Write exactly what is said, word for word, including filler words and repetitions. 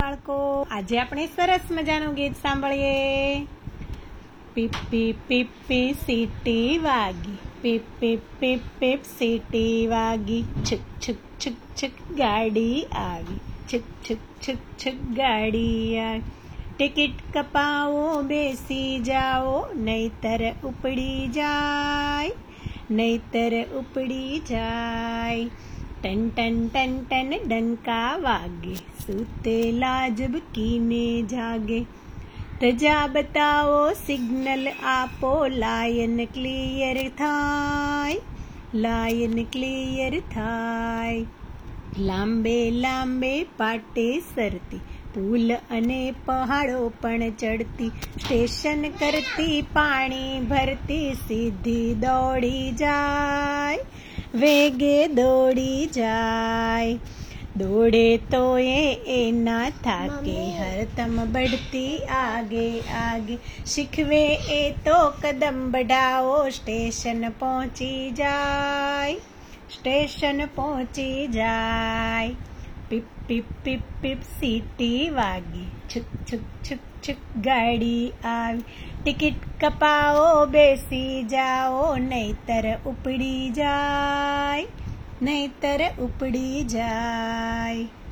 બાળકો, આજે આપણે સરસ મજાનું ગીત સાંભળીએ. પીપ પીપ પીપ પીપ સીટી વાગી, પીપ પીપ પીપ પીપ સીટી વાગી, છુક છુક છુક છુક ગાડી આવી, છુક છુક છુક છુક ગાડી આવી. ટિકિટ કપાવો, બેસી જાઓ, નહીતર ઉપડી જાય, નહીતર ઉપડી જાય. ટન ટન ટન ટન ડંકા વાગે, સૂતેલા ઝબકીને જાગે. રજા બતાવો, સિગ્નલ આપો, લાયન ક્લિયર થાય, લાયન ક્લિયર થાય. લાંબે લાંબે પાટે સરતી, પુલ અને પહાડો પણ ચડતી, સ્ટેશન કરતી, પાણી ભરતી, સીધી દોડી જાય, વેગે દોડી જાય. દોડે તો એ એના થાકે, હરદમ બઢતી આગે આગે. શીખવે એ તો કદમ બઢાવો, સ્ટેશન પહોંચી જાય, સ્ટેશન પહોંચી જાય. પીપ પીપ પીપ પીપ સીટી વાગી, છુક છુક છુક છુક ગાડી આવી. ટિકિટ કપાવો, બેસી જાઓ, નહીતર ઉપડી જાય, નહીતર ઉપડી જાય.